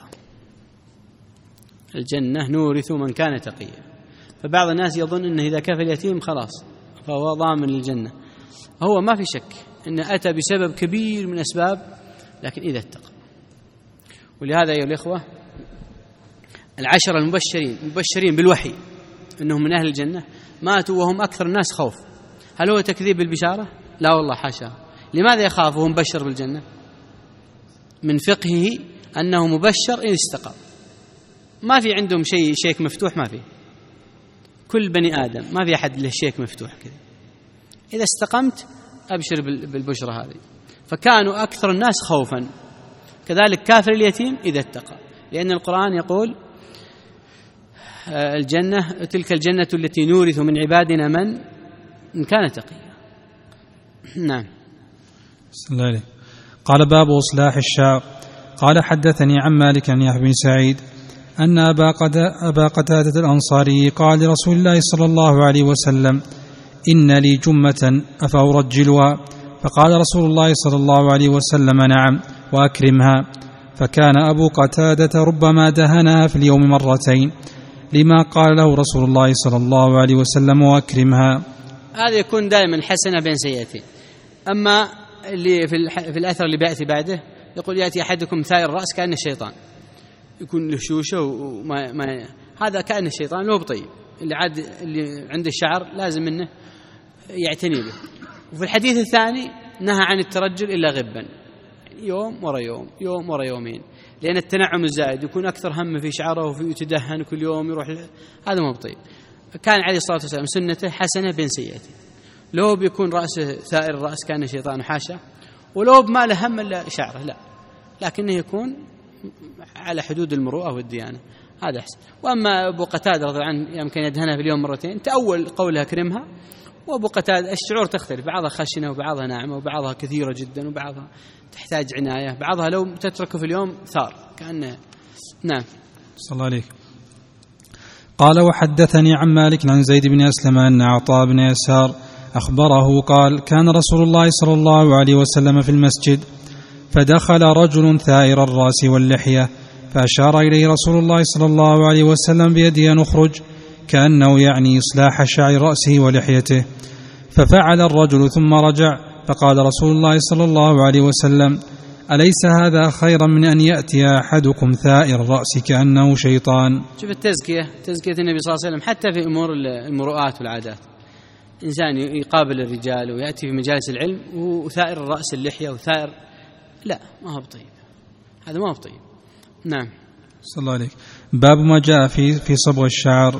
الجنة نورث من كان تقيا. فبعض الناس يظن أنه إذا كفى اليتيم خلاص فهو ضامن للجنة، هو ما في شك أنه أتى بسبب كبير من أسباب، لكن إذا اتقى. ولهذا أيها الإخوة العشرة المبشرين مبشرين بالوحي أنهم من أهل الجنة ماتوا وهم أكثر الناس خوف. هل هو تكذيب بالبشارة؟ لا والله حاشا. لماذا يخاف وهو مبشر بالجنة؟ من فقهه أنه مبشر إن استقام. ما في عندهم شيء شيك مفتوح، ما في. كل بني آدم ما في أحد له شيك مفتوح كذا. إذا استقمت أبشر بالبشرة هذه. فكانوا أكثر الناس خوفا. كذلك كافر اليتيم إذا اتقى، لأن القرآن يقول الجنة تلك الجنة التي نورث من عبادنا من إن كان تقيا. نعم. بسم الله عليه. قال: باب إصلاح الشعر. قال: حدثني عن مالك عن يحيى بن سعيد أن أبا قتادة الأنصاري قال لرسول الله صلى الله عليه وسلم: إن لي جمة أفأرجلها؟ فقال رسول الله صلى الله عليه وسلم: نعم، وأكرمها. فكان أبو قتادة ربما دهنها في اليوم مرتين، لما قال له رسول الله صلى الله عليه وسلم: وأكرمها. هذا يكون دائما حسنة بين سيئتين. أما اللي في, في الأثر اللي بيأتي بعده يقول: يأتي أحدكم ثائر الرأس كأنه الشيطان، يكون له شوشة وما ما هذا كأنه الشيطان، لو بطيب. اللي عاد اللي عنده الشعر لازم منه يعتني به. وفي الحديث الثاني نهى عن الترجل إلا غبا، يوم ورا يوم يوم ورا يومين، لأن التنعم الزائد يكون أكثر هم في شعره وفي يتدهن كل يوم يروح، هذا ما بطيب. كان عليه الصلاة والسلام سنته حسنة بين سيئته. لو بيكون رأسه ثائر الرأس كان شيطان حاشا، ولو ما له هم إلا شعره، لا، لكنه يكون على حدود المروءة والديانة، هذا أحسن. وأما أبو قتادة رضي الله عنه يمكن يدهنها في اليوم مرتين، تأول قولها كرمها. وأبو قتادة الشعور تختلف، بعضها خشنة وبعضها ناعمة وبعضها كثيرة جدا وبعضها تحتاج عناية، بعضها لو تتركه في اليوم ثار كأنه. نعم. صلى الله عليه. قال: وحدثني عن مالك عن زيد بن أسلم أن عطاء بن يسار أخبره قال: كان رسول الله صلى الله عليه وسلم في المسجد، فدخل رجل ثائر الرأس واللحية، فأشار إليه رسول الله صلى الله عليه وسلم بيده أن أخرج، كأنه يعني إصلاح شعر رأسه ولحيته. ففعل الرجل ثم رجع، فقال رسول الله صلى الله عليه وسلم: أليس هذا خيرا من أن يأتي أحدكم ثائر الرأس كأنه شيطان؟ شوف التزكية، تزكية النبي صلى الله عليه وسلم حتى في أمور المروءات والعادات. إنسان يقابل الرجال ويأتي في مجالس العلم وثائر الرأس اللحية وثائر، لا، ما هو بطيب، هذا ما هو بطيب. نعم. صلى الله عليه. باب ما جاء في في صبغ الشعر.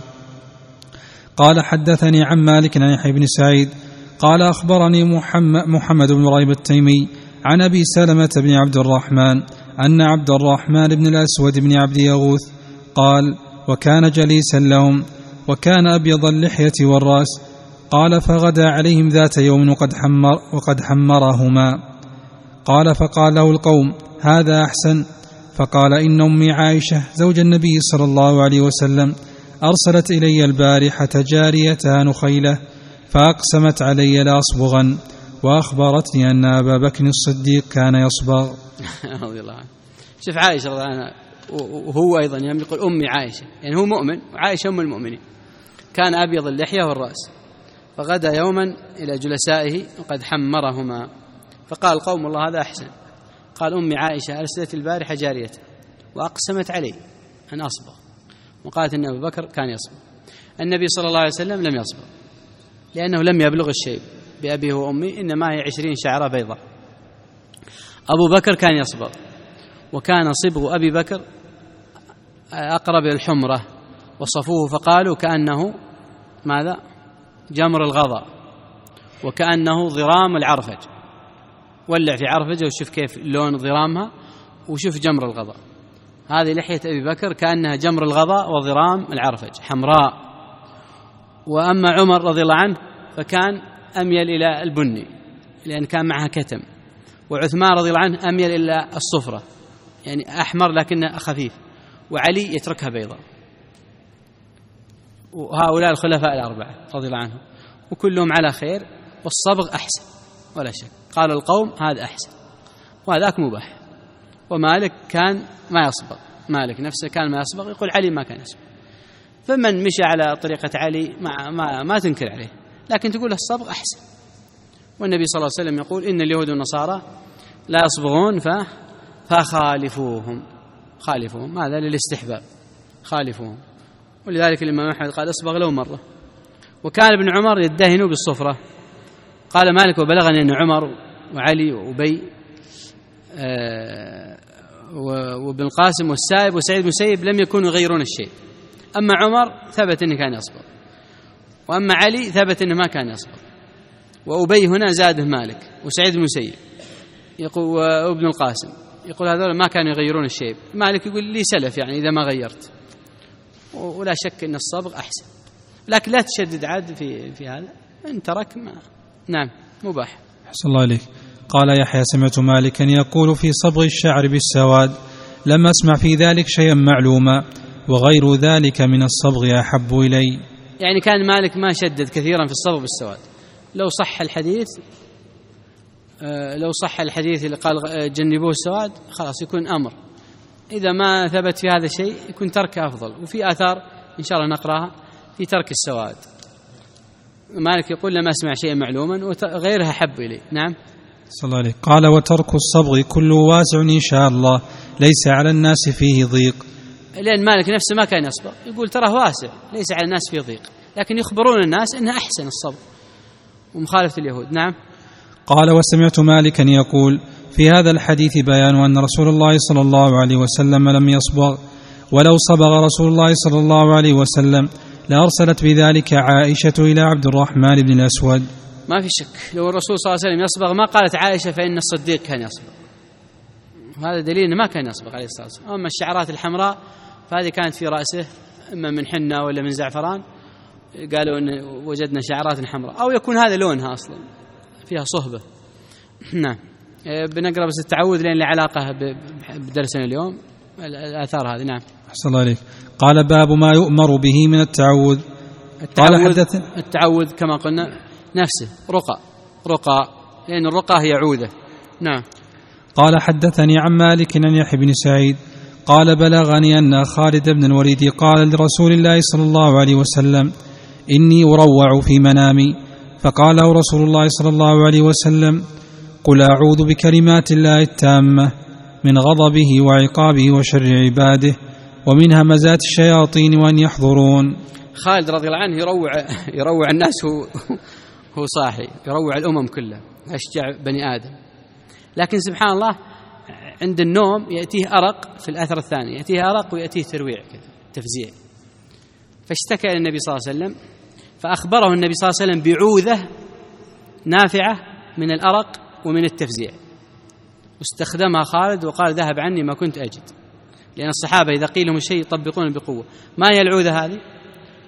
قال: حدثني عن مالك عن يحيى بن سعيد قال: أخبرني محمد, محمد بن ريب التيمي عن أبي سلمة بن عبد الرحمن أن عبد الرحمن بن الأسود بن عبد يغوث قال: وكان جليسا لهم، وكان أبيض اللحية والرأس. قال فغدا عليهم ذات يوم وقد, حمر وقد حمرهما. قال فقال له القوم هذا أحسن. فقال إن أمي عائشة زوج النبي صلى الله عليه وسلم أرسلت إلي البارحة جاريتها نخيلة فأقسمت علي لأصبغن، وأخبرتني أن أبا بكر الصديق كان يصبغ. رضي الله عنه. شوف عائشة رضي الله عنها، وهو أيضا يقول أمي عائشة، يعني هو مؤمن وعائشة أم المؤمنين. كان أبيض اللحية والرأس، فغدا يوما إلى جلسائه وقد حمرهما، فقال القوم والله هذا أحسن. قال أمي عائشة أرسلت البارحة جاريتها وأقسمت علي أن أصبغ، وقالت أن أبو بكر كان يصبغ. النبي صلى الله عليه وسلم لم يصبغ لأنه لم يبلغ الشيب بأبيه وأمي، إنما هي عشرين شعرة بيضاء. أبو بكر كان يصبغ، وكان صبغ أبي بكر أقرب إلى الحمرة، وصفوه فقالوا كأنه ماذا؟ جمر الغضا، وكأنه ضرام العرفج. ولع في عرفجة وشوف كيف لون ضرامها، وشوف جمر الغضا. هذه لحية أبي بكر كأنها جمر الغضا وضرام العرفج حمراء. وأما عمر رضي الله عنه فكان أميل إلى البني لأن كان معها كتم، وعثمان رضي الله عنه أميل إلى الصفرة يعني أحمر لكنه خفيف، وعلي يتركها بيضاء. وهؤلاء الخلفاء الأربعة رضي الله عنهم وكلهم على خير، والصبغ أحسن ولا شك. قال القوم هذا أحسن وهذاك مباح. ومالك كان ما يصبغ، مالك نفسه كان ما يصبغ، يقول علي ما كان يصبغ. فمن مشى على طريقة علي ما, ما, ما تنكر عليه، لكن تقول الصبغ أحسن. والنبي صلى الله عليه وسلم يقول إن اليهود والنصارى لا يصبغون فخالفوهم، خالفوهم هذا للاستحباب، خالفوهم. ولذلك الإمام أحمد قال اصبغ لو مرة. وكان ابن عمر يدهن بالصفرة. قال مالك وبلغني أن عمر وعلي وأبي آه وابن القاسم والسائب وسعيد بن مسيب لم يكونوا يغيرون الشيء. أما عمر ثبت أنه كان يصبغ، وأما علي ثبت أنه ما كان يصبغ، وأبي هنا زاده مالك وسعيد بن مسيب يقول وابن القاسم يقول هذول ما كانوا يغيرون الشيء. مالك يقول لي سلف يعني إذا ما غيرت، ولا شك أن الصبغ أحسن، لكن لا تشدد عاد في في هذا، إن ترك ما نعم مباح. أحسن الله عليك. قال يحيى سمعت مالكا يقول في صبغ الشعر بالسواد، لم أسمع في ذلك شيئا معلوما، وغير ذلك من الصبغ أحب إلي. يعني كان مالك ما شدد كثيرا في الصبغ بالسواد. لو صح الحديث لو صح الحديث اللي قال جنبوه السواد خلاص يكون أمر، إذا ما ثبت في هذا الشيء يكون ترك أفضل. وفي آثار إن شاء الله نقرأها في ترك السواد. مالك يقول لم أسمع شيئا معلوما وغيرها حب إلي. نعم صلى الله عليه. قال وترك الصبغ كله واسع إن شاء الله، ليس على الناس فيه ضيق. لأن مالك نفسه ما كان يصبغ، يقول تراه واسع ليس على الناس فيه ضيق، لكن يخبرون الناس إنها أحسن الصبغ ومخالفة اليهود. نعم. قال وسمعت مالكا يقول في هذا الحديث بيان أن رسول الله صلى الله عليه وسلم لم يصبغ، ولو صبغ رسول الله صلى الله عليه وسلم لأرسلت بذلك عائشة إلى عبد الرحمن بن الأسود. ما في شك لو الرسول صلى الله عليه وسلم يصبغ ما قالت عائشة فإن الصديق كان يصبغ، هذا دليل أنه ما كان يصبغ عليه الصلاة والسلام. أما الشعرات الحمراء فهذه كانت في رأسه إما من حنة ولا من زعفران، قالوا أن وجدنا شعرات حمراء، أو يكون هذا لونها أصلا فيها صهبة. نعم. بنقرأ بس التعوذ لأن له علاقة بدرسنا اليوم الآثار هذه. نعم. أحسن الله عليك. قال باب ما يؤمر به من التعوذ. التعوذ, التعوذ كما قلنا نفسه رقى رقى لأن الرقى هي عوذة. نعم. قال حدثني عن مالك عن يحيى بن سعيد قال بلغني أن خالد بن الوليد قال لرسول الله صلى الله عليه وسلم إني أروع في منامي، فقال له رسول الله صلى الله عليه وسلم قل أعوذ بكلمات الله التامة من غضبه وعقابه وشر عباده ومن همزات الشياطين وأن يحضرون. خالد رضي الله عنه يروع يروع الناس، هو هو صاحي يروع الأمم كلها، أشجع بني آدم. لكن سبحان الله عند النوم يأتيه أرق، في الأثر الثاني يأتيه أرق ويأتيه ترويع كذا تفزيع، فاشتكى إلى النبي صلى الله عليه وسلم فأخبره النبي صلى الله عليه وسلم بعوذة نافعة من الأرق ومن التفزيع، واستخدمها خالد وقال ذهب عني ما كنت أجد. لأن الصحابة إذا قيل لهم الشيء يطبقون بقوة. ما هي العوذة هذه؟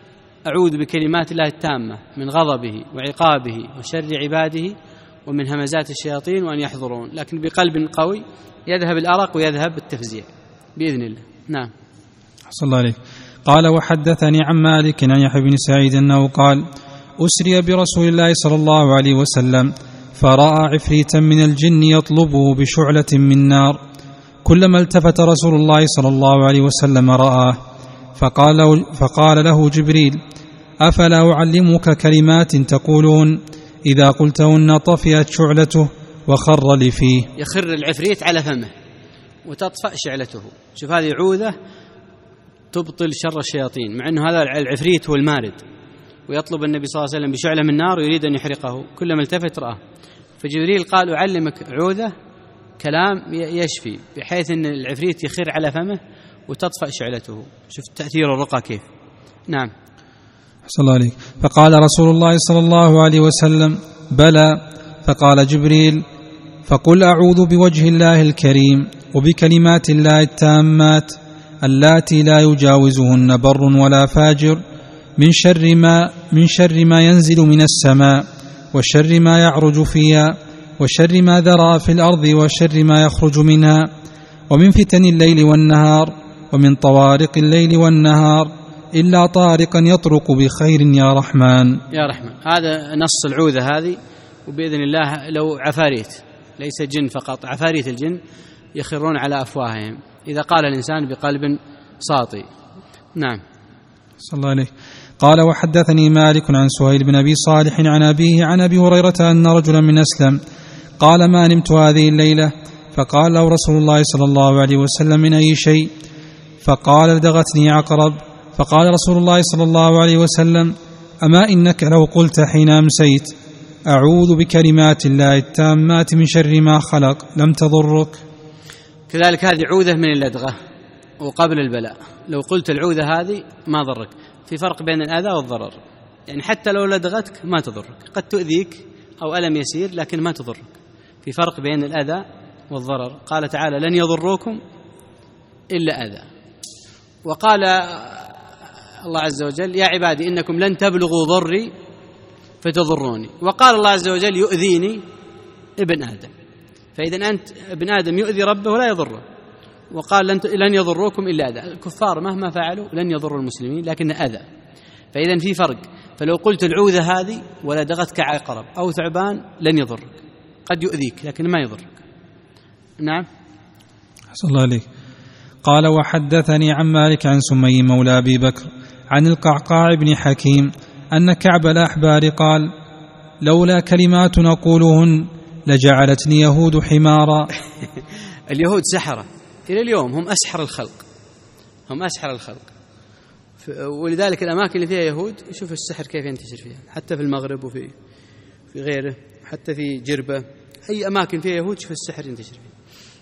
أعوذ بكلمات الله التامة من غضبه وعقابه وشر عباده ومن همزات الشياطين وأن يحضرون، لكن بقلب قوي يذهب الأرق ويذهب التفزيع بإذن الله. نعم. صلى الله عليه. قال وحدثني عن مالك عن يحيى بن سعيد أنه قال أسري برسول الله صلى الله عليه وسلم فرأى عفريتا من الجن يطلبه بشعلة من نار، كلما التفت رسول الله صلى الله عليه وسلم رآه، فقال له, فقال له جبريل أفلا أعلمك كلمات تقولون إذا قلتهن طفئت شعلته وخر لي فيه. يخر العفريت على فمه وتطفأ شعلته. شوف هذه عوذة تبطل شر الشياطين، مع أنه هذا العفريت هو المارد، ويطلب النبي صلى الله عليه وسلم بشعلة من نار ويريد أن يحرقه، كلما التفت رآه. فجبريل قال أعلمك عوذة كلام يشفي، بحيث أن العفريت يخر على فمه وتطفأ شعلته. شوف تأثير الرقى كيف. نعم. صلى الله عليه. فقال رسول الله صلى الله عليه وسلم بلى. فقال جبريل فقل أعوذ بوجه الله الكريم وبكلمات الله التامات اللاتي لا يجاوزهن بر ولا فاجر من شر ما من شر ما ينزل من السماء وشر ما يعرج فيها وشر ما ذرأ في الأرض وشر ما يخرج منها ومن فتن الليل والنهار ومن طوارق الليل والنهار إلا طارقا يطرق بخير يا رحمن. يا رحمن، هذا نص العوذة هذه. وبإذن الله لو عفاريت، ليس جن فقط، عفاريت الجن يخرون على أفواههم إذا قال الإنسان بقلب ساطي. نعم. صلى الله عليه. قال وحدثني مالك عن سهيل بن أبي صالح عن أبيه عن أبي هريرة أن رجلا من أسلم قال ما نمت هذه الليلة، فقال له رسول الله صلى الله عليه وسلم من أي شيء؟ فقال لدغتني عقرب. فقال رسول الله صلى الله عليه وسلم أما إنك لو قلت حين أمسيت أعوذ بكلمات الله التامات من شر ما خلق لم تضرك. كذلك هذه عوذة من اللدغة وقبل البلاء، لو قلت العوذة هذه ما ضرك. في فرق بين الأذى والضرر، يعني حتى لو لدغتك ما تضرك، قد تؤذيك أو ألم يسير لكن ما تضرك. في فرق بين الأذى والضرر. قال تعالى لن يضروكم إلا أذى. وقال الله عز وجل يا عبادي إنكم لن تبلغوا ضري فتضروني. وقال الله عز وجل يؤذيني ابن آدم. فإذا أنت ابن آدم يؤذي ربه ولا يضره. وقال لن يضروكم إلا أذى. الكفار مهما فعلوا لن يضروا المسلمين لكن أذى. فإذا في فرق. فلو قلت العوذة هذه ولدغتك عقرب أو ثعبان لن يضرك، قد يؤذيك لكن ما يضرك. نعم. صلى الله عليه. قال وحدثني عن مالك عن سمي مولى أبي بكر عن القعقاع بن حكيم أن كعب الأحبار قال لولا كلمات نقولهن لجعلتني يهود حمارا. اليهود سحرة إلى اليوم، هم أسحر الخلق، هم أسحر الخلق. ولذلك الأماكن اللي فيها يهود شوف السحر كيف ينتشر فيها، حتى في المغرب وفي في غيره، حتى في جربة، أي أماكن فيها يهود شوف السحر ينتشر فيها.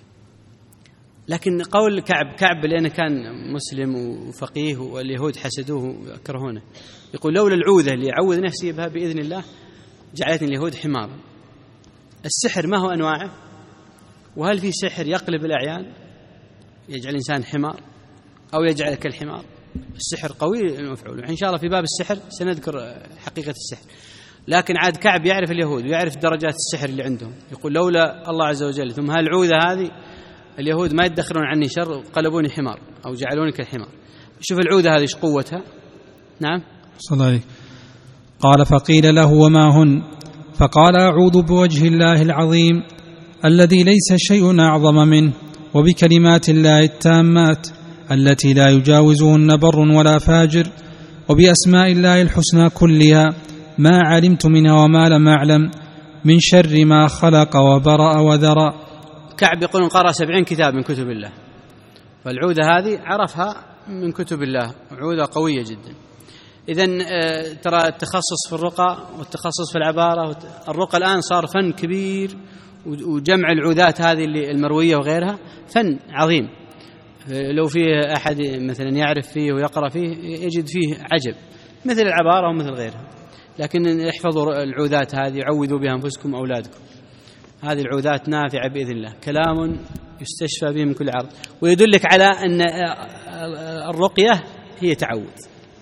لكن قول كعب كعب لأنه كان مسلم وفقيه واليهود حسدوه وكرهونه، يقول لولا العوذة اللي يعوذ نفسي بها بإذن الله جعلتني اليهود حمارا. السحر ما هو أنواعه؟ وهل في سحر يقلب الأعيان يجعل الإنسان حمار أو يجعلك الحمار؟ السحر قوي المفعول. إن شاء الله في باب السحر سنذكر حقيقة السحر. لكن عاد كعب يعرف اليهود ويعرف درجات السحر اللي عندهم، يقول لولا الله عز وجل ثم هالعوذة هذه اليهود ما يدخرون عني شر وقلبوني حمار أو جعلوني كالحمار. شوف العوذة هذه ايش قوتها. نعم. صلى الله عليه. قال فقيل له وما هن؟ فقال أعوذ بوجه الله العظيم الذي ليس شيء أعظم منه وبكلمات الله التامات التي لا يجاوزهن بر ولا فاجر وبأسماء الله الحسنى كلها ما علمت منها وما لم أعلم من شر ما خلق وبرأ وذرأ. كعب يقولون قرأ سبعين كتاب من كتب الله، فالعوذة هذه عرفها من كتب الله، عوذة قوية جدا. إذن ترى التخصص في الرقى والتخصص في العبارة، الرقى الآن صار فن كبير، وجمع العوذات هذه المروية وغيرها فن عظيم. لو فيه أحد مثلا يعرف فيه ويقرأ فيه يجد فيه عجب، مثل العبارة ومثل غيرها. لكن احفظوا العوذات هذه، عوذوا بها أنفسكم وأولادكم. هذه العوذات نافعة بإذن الله، كلام يستشفى به من كل عرض، ويدلك على أن الرقية هي تعوذ.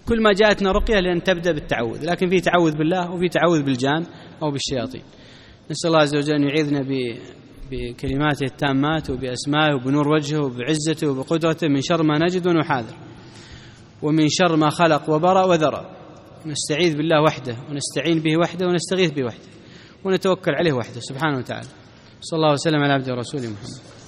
كل ما جاءتنا رقية لأن تبدأ بالتعوذ، لكن في تعوذ بالله وفي تعوذ بالجان أو بالشياطين. نسأل الله عز وجل أن يعيذنا بكلماته التامات وبأسمائه وبنور وجهه وبعزته وبقدرته من شر ما نجد ونحاذر، ومن شر ما خلق وبرأ وذرى. نستعيذ بالله وحده ونستعين به وحده ونستغيث به وحده ونتوكل عليه وحده سبحانه وتعالى. صلى الله وسلم على عبده ورسوله محمد.